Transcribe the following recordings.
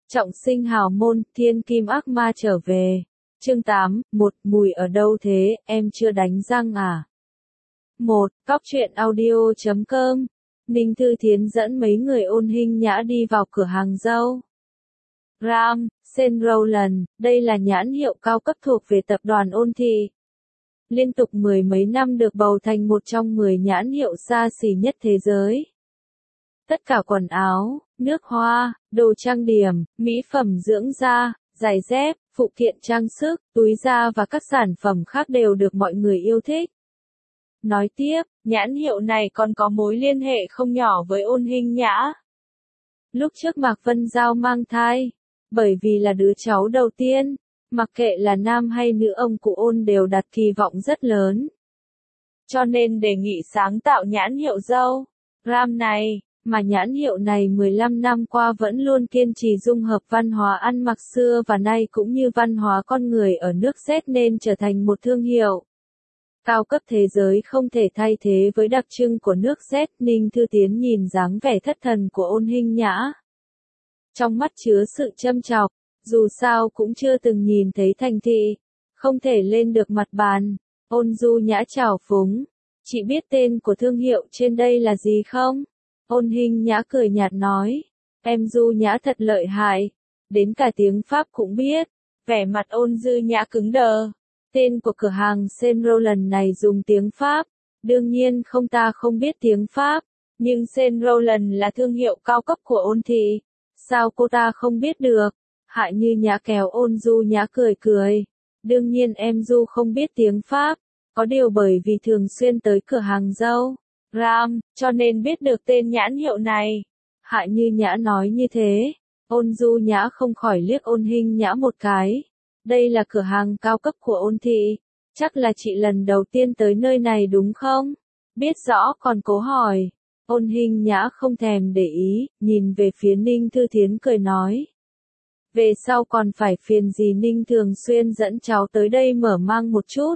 Trọng sinh hào môn, thiên kim ác ma trở về. Chương 8, mùi ở đâu thế, em chưa đánh răng à? Cóc truyện audio.com. Ninh Thư Thiến dẫn mấy người ôn hinh nhã đi vào cửa hàng dâu. Ram, Saint Laurent, đây là nhãn hiệu cao cấp thuộc về tập đoàn Ôn Thị. Liên tục mười mấy năm được bầu thành một trong 10 nhãn hiệu xa xỉ nhất thế giới. Tất cả quần áo, nước hoa, đồ trang điểm, mỹ phẩm dưỡng da, giày dép, phụ kiện trang sức, túi da và các sản phẩm khác đều được mọi người yêu thích. Nói tiếp, nhãn hiệu này còn có mối liên hệ không nhỏ với Ôn Hinh Nhã. Lúc trước Mạc Vân Giao mang thai, bởi vì là đứa cháu đầu tiên, mặc kệ là nam hay nữ ông cụ Ôn đều đặt kỳ vọng rất lớn. Cho nên đề nghị sáng tạo nhãn hiệu dâu Ram này, mà nhãn hiệu này 15 năm qua vẫn luôn kiên trì dung hợp văn hóa ăn mặc xưa và nay cũng như văn hóa con người ở nước Z nên trở thành một thương hiệu cao cấp thế giới không thể thay thế với đặc trưng của nước Z. Ninh Thư Tiến nhìn dáng vẻ thất thần của Ôn Hinh Nhã, trong mắt chứa sự châm chọc, dù sao cũng chưa từng nhìn thấy thành thị, không thể lên được mặt bàn. Ôn Du Nhã trào phúng, chị biết tên của thương hiệu trên đây là gì không? Ôn Hinh Nhã cười nhạt nói, em Du Nhã thật lợi hại, đến cả tiếng Pháp cũng biết. Vẻ mặt Ôn Dư Nhã cứng đờ, tên của cửa hàng Saint Laurent này dùng tiếng Pháp, đương nhiên ta không biết tiếng Pháp, nhưng Saint Laurent là thương hiệu cao cấp của Ôn Thị, sao cô ta không biết được? Hạ Như Nhã kéo Ôn Du Nhã cười, đương nhiên em Du không biết tiếng Pháp, có điều bởi vì thường xuyên tới cửa hàng dâu Ram, cho nên biết được tên nhãn hiệu này. Hạ Như Nhã nói như thế, Ôn Du Nhã không khỏi liếc Ôn Hinh Nhã một cái. Đây là cửa hàng cao cấp của Ôn Thị, chắc là chị lần đầu tiên tới nơi này đúng không? Biết rõ còn cố hỏi. Ôn Hinh Nhã không thèm để ý, nhìn về phía Ninh Thư Thiến cười nói. Về sau còn phải phiền gì Ninh thường xuyên dẫn cháu tới đây mở mang một chút.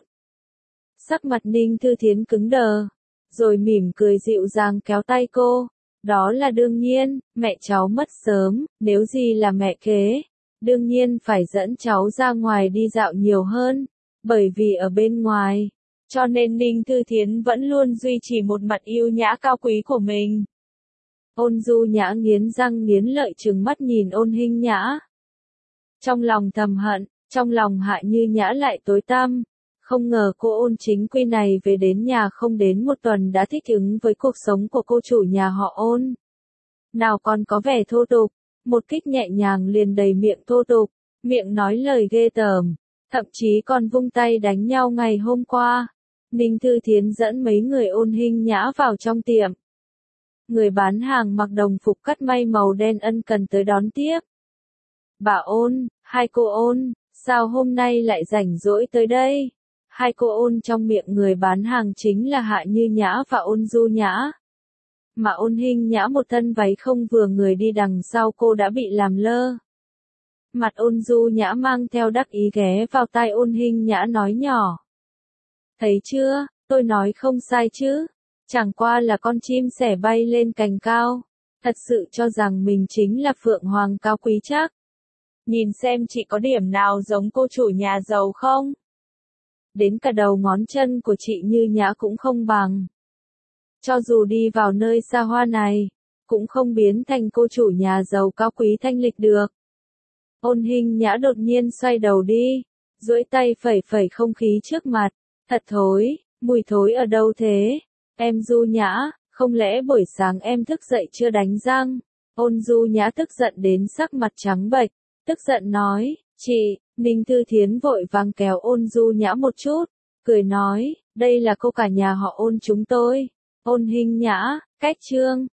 Sắc mặt Ninh Thư Thiến cứng đờ, rồi mỉm cười dịu dàng kéo tay cô. Đó là đương nhiên, mẹ cháu mất sớm, nếu gì là mẹ kế, đương nhiên phải dẫn cháu ra ngoài đi dạo nhiều hơn, bởi vì ở bên ngoài, cho nên Ninh Thư Thiến vẫn luôn duy trì một mặt yêu nhã cao quý của mình. Ôn Du Nhã nghiến răng nghiến lợi trừng mắt nhìn Ôn Hinh Nhã. Trong lòng thầm hận, trong lòng Hạ Như Nhã lại tối tăm. Không ngờ cô Ôn chính quy này về đến nhà không đến một tuần đã thích ứng với cuộc sống của cô chủ nhà họ Ôn. Nào còn có vẻ thô tục, một kích nhẹ nhàng liền đầy miệng thô tục, miệng nói lời ghê tởm, thậm chí còn vung tay đánh nhau ngày hôm qua. Ninh Thư Thiến dẫn mấy người Ôn Hinh Nhã vào trong tiệm. Người bán hàng mặc đồng phục cắt may màu đen ân cần tới đón tiếp. Bà Ôn, hai cô Ôn, sao hôm nay lại rảnh rỗi tới đây? Hai cô Ôn trong miệng người bán hàng chính là Hạ Như Nhã và Ôn Du Nhã. Mà Ôn Hinh Nhã một thân váy không vừa người đi đằng sau cô đã bị làm lơ. Mặt Ôn Du Nhã mang theo đắc ý ghé vào tai Ôn Hinh Nhã nói nhỏ. Thấy chưa, tôi nói không sai chứ, chẳng qua là con chim sẻ bay lên cành cao, thật sự cho rằng mình chính là phượng hoàng cao quý chắc. Nhìn xem chị có điểm nào giống cô chủ nhà giàu không? Đến cả đầu ngón chân của chị Như Nhã cũng không bằng. Cho dù đi vào nơi xa hoa này, cũng không biến thành cô chủ nhà giàu cao quý thanh lịch được. Ôn Hinh Nhã đột nhiên xoay đầu đi, duỗi tay phẩy không khí trước mặt. Thật thối, mùi thối ở đâu thế? Em Du Nhã, không lẽ buổi sáng em thức dậy chưa đánh răng? Ôn Du Nhã tức giận đến sắc mặt trắng bệch, tức giận nói, chị. Ninh Thư Thiến vội vàng kéo Ôn Du Nhã một chút, cười nói, đây là cô cả nhà họ Ôn chúng tôi. Ôn Hinh Nhã, cách chương.